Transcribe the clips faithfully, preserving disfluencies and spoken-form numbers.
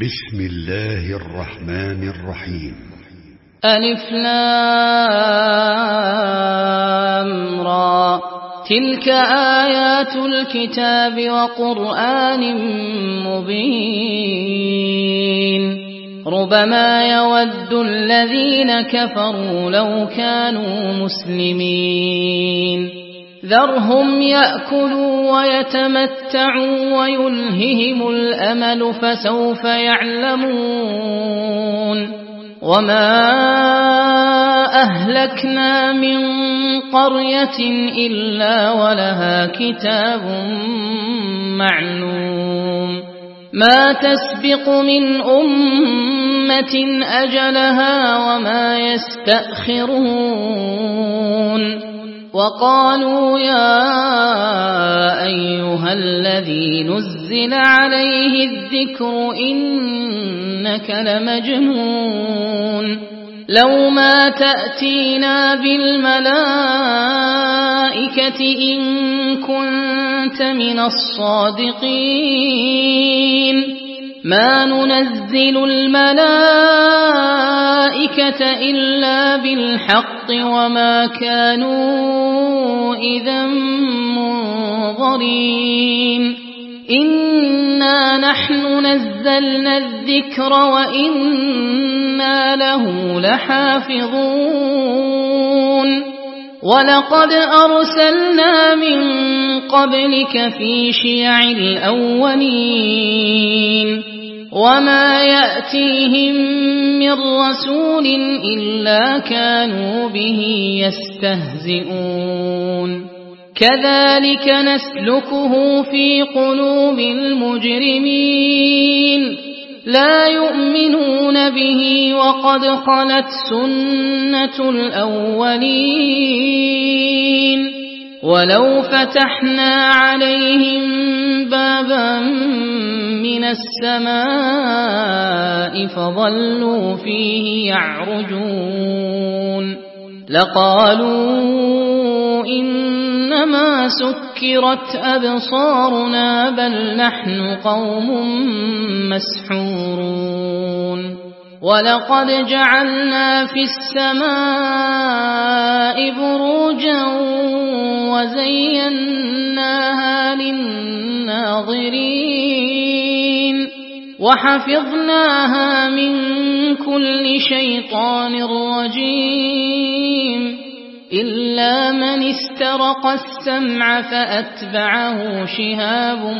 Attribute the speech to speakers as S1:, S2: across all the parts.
S1: بسم الله الرحمن الرحيم.
S2: ألف لام را تلك آيات الكتاب وقرآن مبين ربما يود الذين كفروا لو كانوا مسلمين ذرهم يأكلوا ويتمتعوا ويلههم الأمل فسوف يعلمون وما أهلكنا من قرية إلا ولها كتاب معلوم ما تسبق من أمة أجلها وما يستأخرون وقالوا يا أيها الذي نزل عليه الذكر إنك لمجنون لو ما تأتينا بالملائكة إن كنت من الصادقين ما ننزل الملائكة إلا بالحق وما كانوا إذا منظرين إنا نحن نزلنا الذكر وإنا له لحافظون ولقد أرسلنا من قبلك في شيع الأولين وما يأتيهم من رسول إلا كانوا به يستهزئون كذلك نسلكه في قلوب المجرمين لا يؤمنون به وقد خلت سنة الأولين ولو فتحنا عليهم بابا من السماء فظلوا فيه يعرجون لقالوا إنما سكرت أبصارنا بل نحن قوم مسحورون ولقد جعلنا في السماء بروجا وزيناها للناظرين وحفظناها من كل شيطان رجيم إلا من استرق السمع فأتبعه شهاب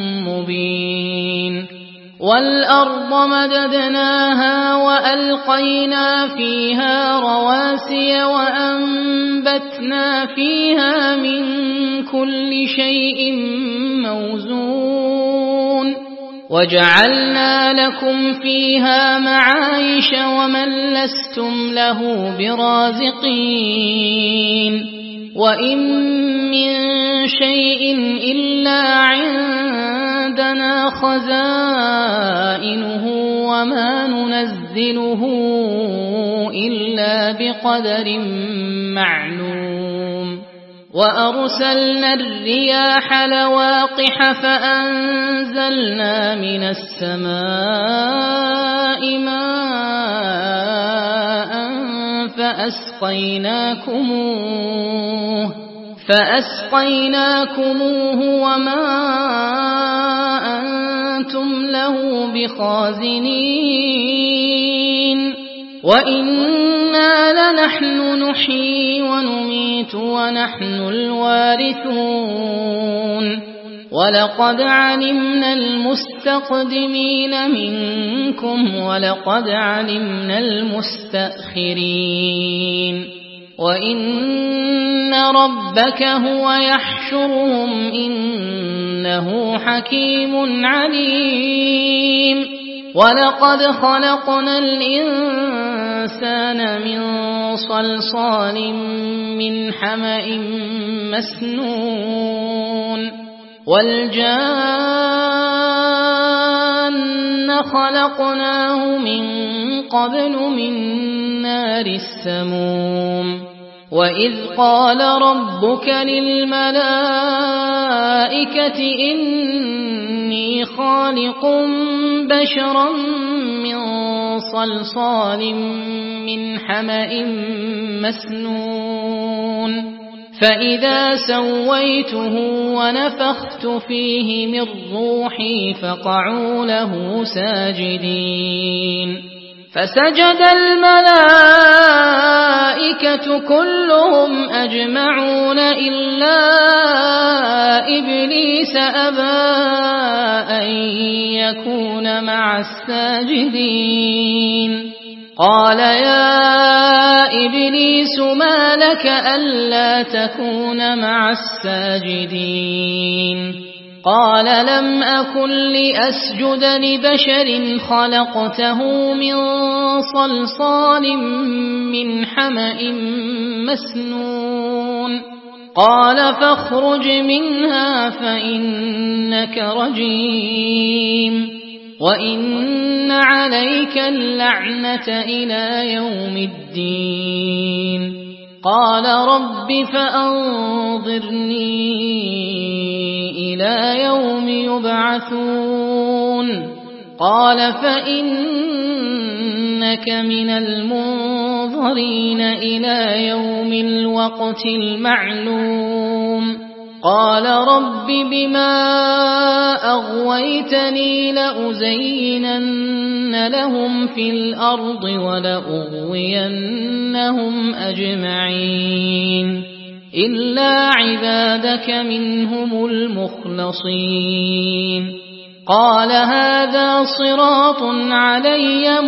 S2: مبين والأرض مددناها وألقينا فيها رواسي وأنبتنا فيها من كل شيء موزون وجعلنا لكم فيها معايش ومن لستم له برازقين وإن من شيء إلا عندنا خزائنه وما ننزله إلا بقدر معلوم وأرسلنا الرياح لواقح فأنزلنا من السماء ماء فأسقيناكموه فأسقيناكموه وما أنتم له بخازنين وإنا لنحن نحيي ونميت ونحن الوارثون ولقد علمنا المستقدمين منكم ولقد علمنا المستأخرين وإن ربك هو يحشرهم إنه حكيم عليم ولقد خلقنا الإنسان من صلصال من حمأ مسنون والجان خلقناه من قبل من نار السموم وإذ قال ربك للملائكة إني إني خالق بشرا من صلصال من حمأ مسنون فإذا سويته ونفخت فيه من روحي فقعوا له ساجدين فسجد الملائكة كلهم أجمعون إلا إبليس أبى أن يكون مع الساجدين قال يا إبليس ما لك ألا تكون مع الساجدين قال لم أكن لأسجد لبشر خلقته من صلصال من حمأ مسنون قال فاخرج منها فإنك رجيم وإن عليك اللعنة إلى يوم الدين قال رب فأنظرني إلى يوم يبعثون قال فإنك من المنظرين إلى يوم الوقت المعلوم قال رب بما أغويتني لأزينن لهم في الأرض ولأغوينهم أجمعين إلا عبادك منهم المخلصين قال هذا صراط علي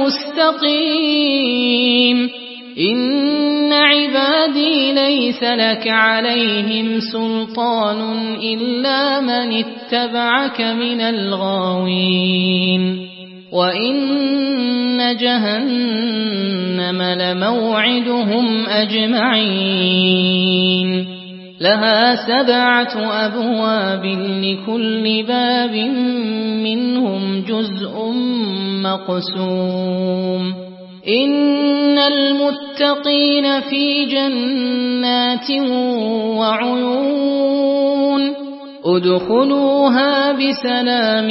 S2: مستقيم إن عبادي ليس لك عليهم سلطان إلا من اتبعك من الغاوين وإن جهنم لموعدهم أجمعين لها سبعة أبواب لكل باب منهم جزء مقسوم إن المتقين في جنات وعيون ادخلوها بسلام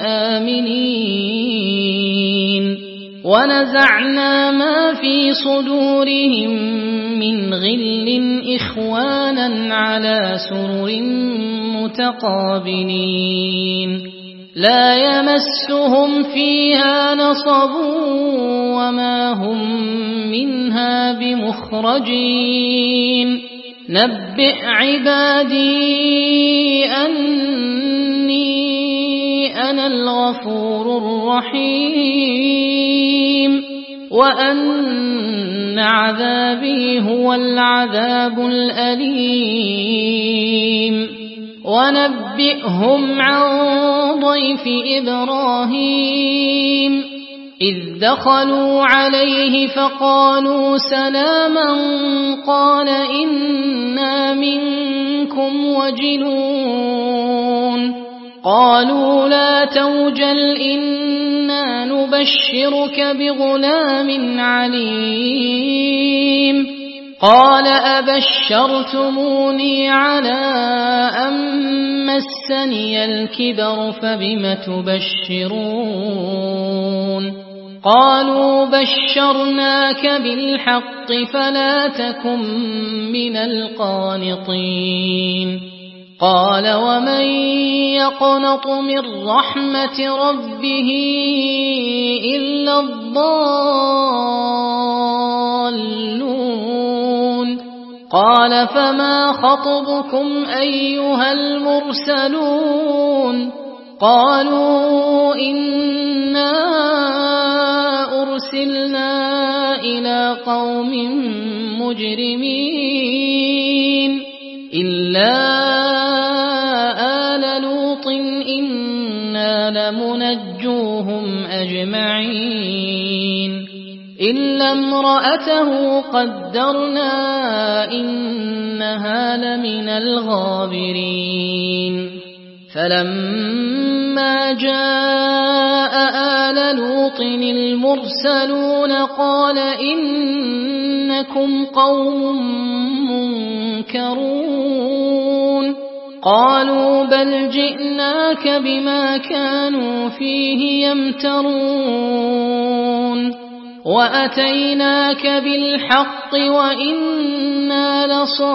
S2: آمنين ونزعنا ما في صدورهم من غل إخوانا على سرر متقابلين لا يمسهم فيها نصب وما هم منها بمخرجين نبئ عبادي أني أنا الغفور الرحيم وأن عذابي هو العذاب الأليم ونبئهم عن ضيف إبراهيم إذ دخلوا عليه فقالوا سلاما قال إنا منكم وجلون قالوا لا توجل إنا نبشرك بغلام عليم قال أبشرتموني على أن مسني الكبر فبم تبشرون قالوا بشرناك بالحق فلا تكن من القانطين قال ومن يقنط من رحمة ربه إلا الضالون قال فما خطبكم أيها المرسلون قالوا إنا أرسلنا إلى قوم مجرمين إلا آل لوط إنا لمنجوهم أجمعين إلا امرأته قدرنا إنها لمن الغابرين فلما جاء آل لوط المرسلون قال إنكم قوم منكرون قالوا بل جئناك بما كانوا فيه يمترون وأتيناك بالحق وإنا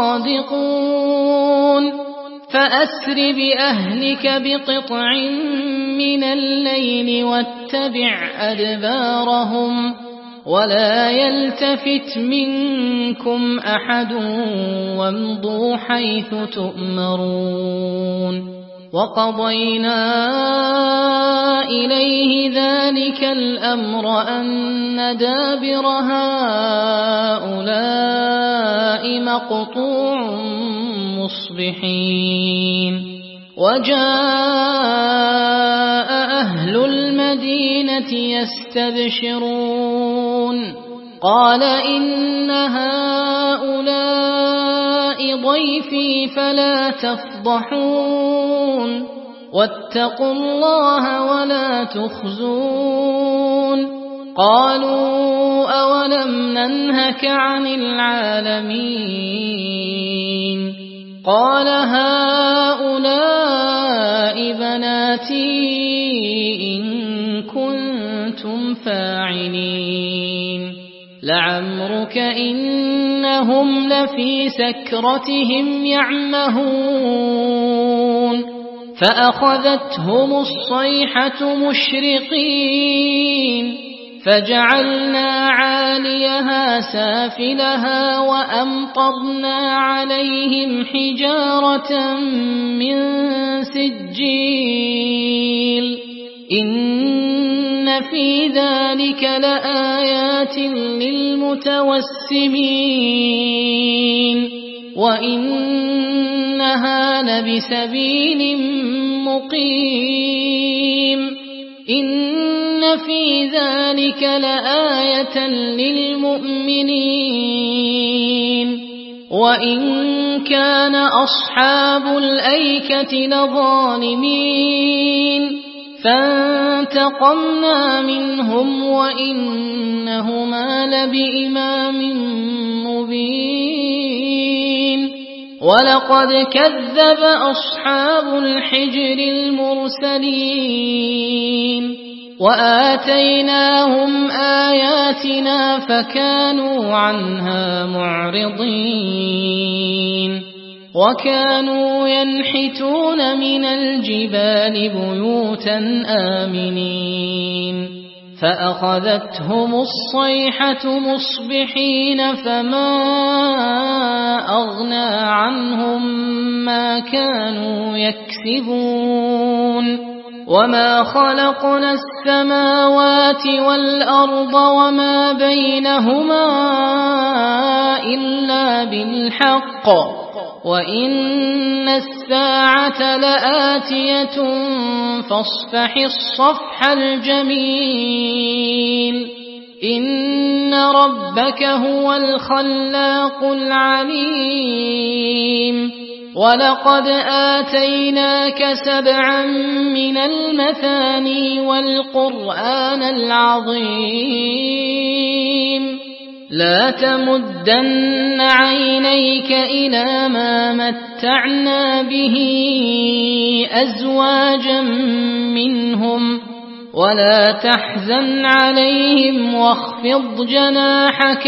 S2: لصادقون فأسر بأهلك بقطع من الليل واتبع أدبارهم ولا يلتفت منكم أحد وامضوا حيث تؤمرون وقضينا إليه ذلك الأمر أن دابر هؤلاء مقطوع مصبحين وجاء أهل المدينة يستبشرون قال إن هؤلاء ضيفي فلا تفضحون واتقوا الله ولا تخزون قالوا أولم ننهك عن العالمين قال هؤلاء بناتي إن كنتم فاعلين لعمرك إنهم لفي سكرتهم يعمهون فأخذتهم الصيحة مشرقين فجعلنا عاليها سافلها وأمطرنا عليهم حجارة من سجيل إن في ذلك لآيات للمتوسمين وإنها لبسبيل مقيم إن في ذلك لآية للمؤمنين وإن كان أصحاب الأيكة لظالمين فانتقمنا منهم وإنهما لبإمام مبين ولقد كذب أصحاب الحجر المرسلين وآتيناهم آياتنا فكانوا عنها معرضين وكانوا ينحتون من الجبال بيوتا آمنين فأخذتهم الصيحة مصبحين فما أغنى عنهم ما كانوا يكسبون وما خلقنا السماوات والأرض وما بينهما إلا بالحق وإن الساعة لآتية فاصفح الصفح الجميل إن ربك هو الخلاق العليم ولقد آتيناك سبعا من المثاني والقرآن العظيم لا تمدن عينيك إلى ما متعنا به أزواجا منهم ولا تحزن عليهم واخفض جناحك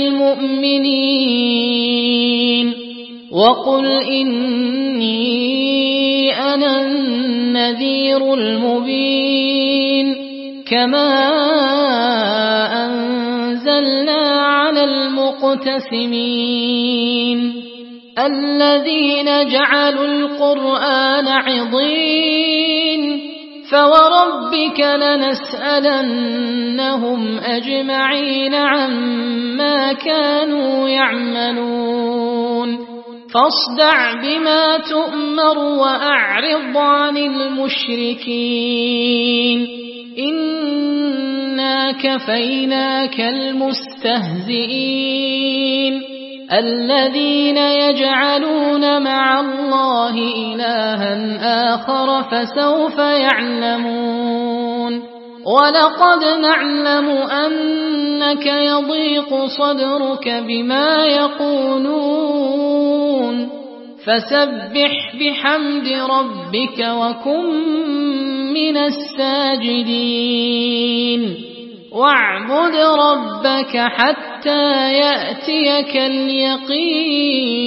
S2: للمؤمنين وقل إني أنا النذير المبين كما أنزلنا على المقتسمين الذين جعلوا القرآن عضين فوربك لنسألنهم أجمعين عما كانوا يعملون فاصدع بما تؤمر وأعرض عن المشركين إنا كفيناك المستهزئين الذين يجعلون مع الله إلها آخر فسوف يعلمون ولقد نعلم أنك يضيق صدرك بما يقولون فسبح بحمد ربك وكن من الساجدين واعبد ربك حتى يأتيك اليقين.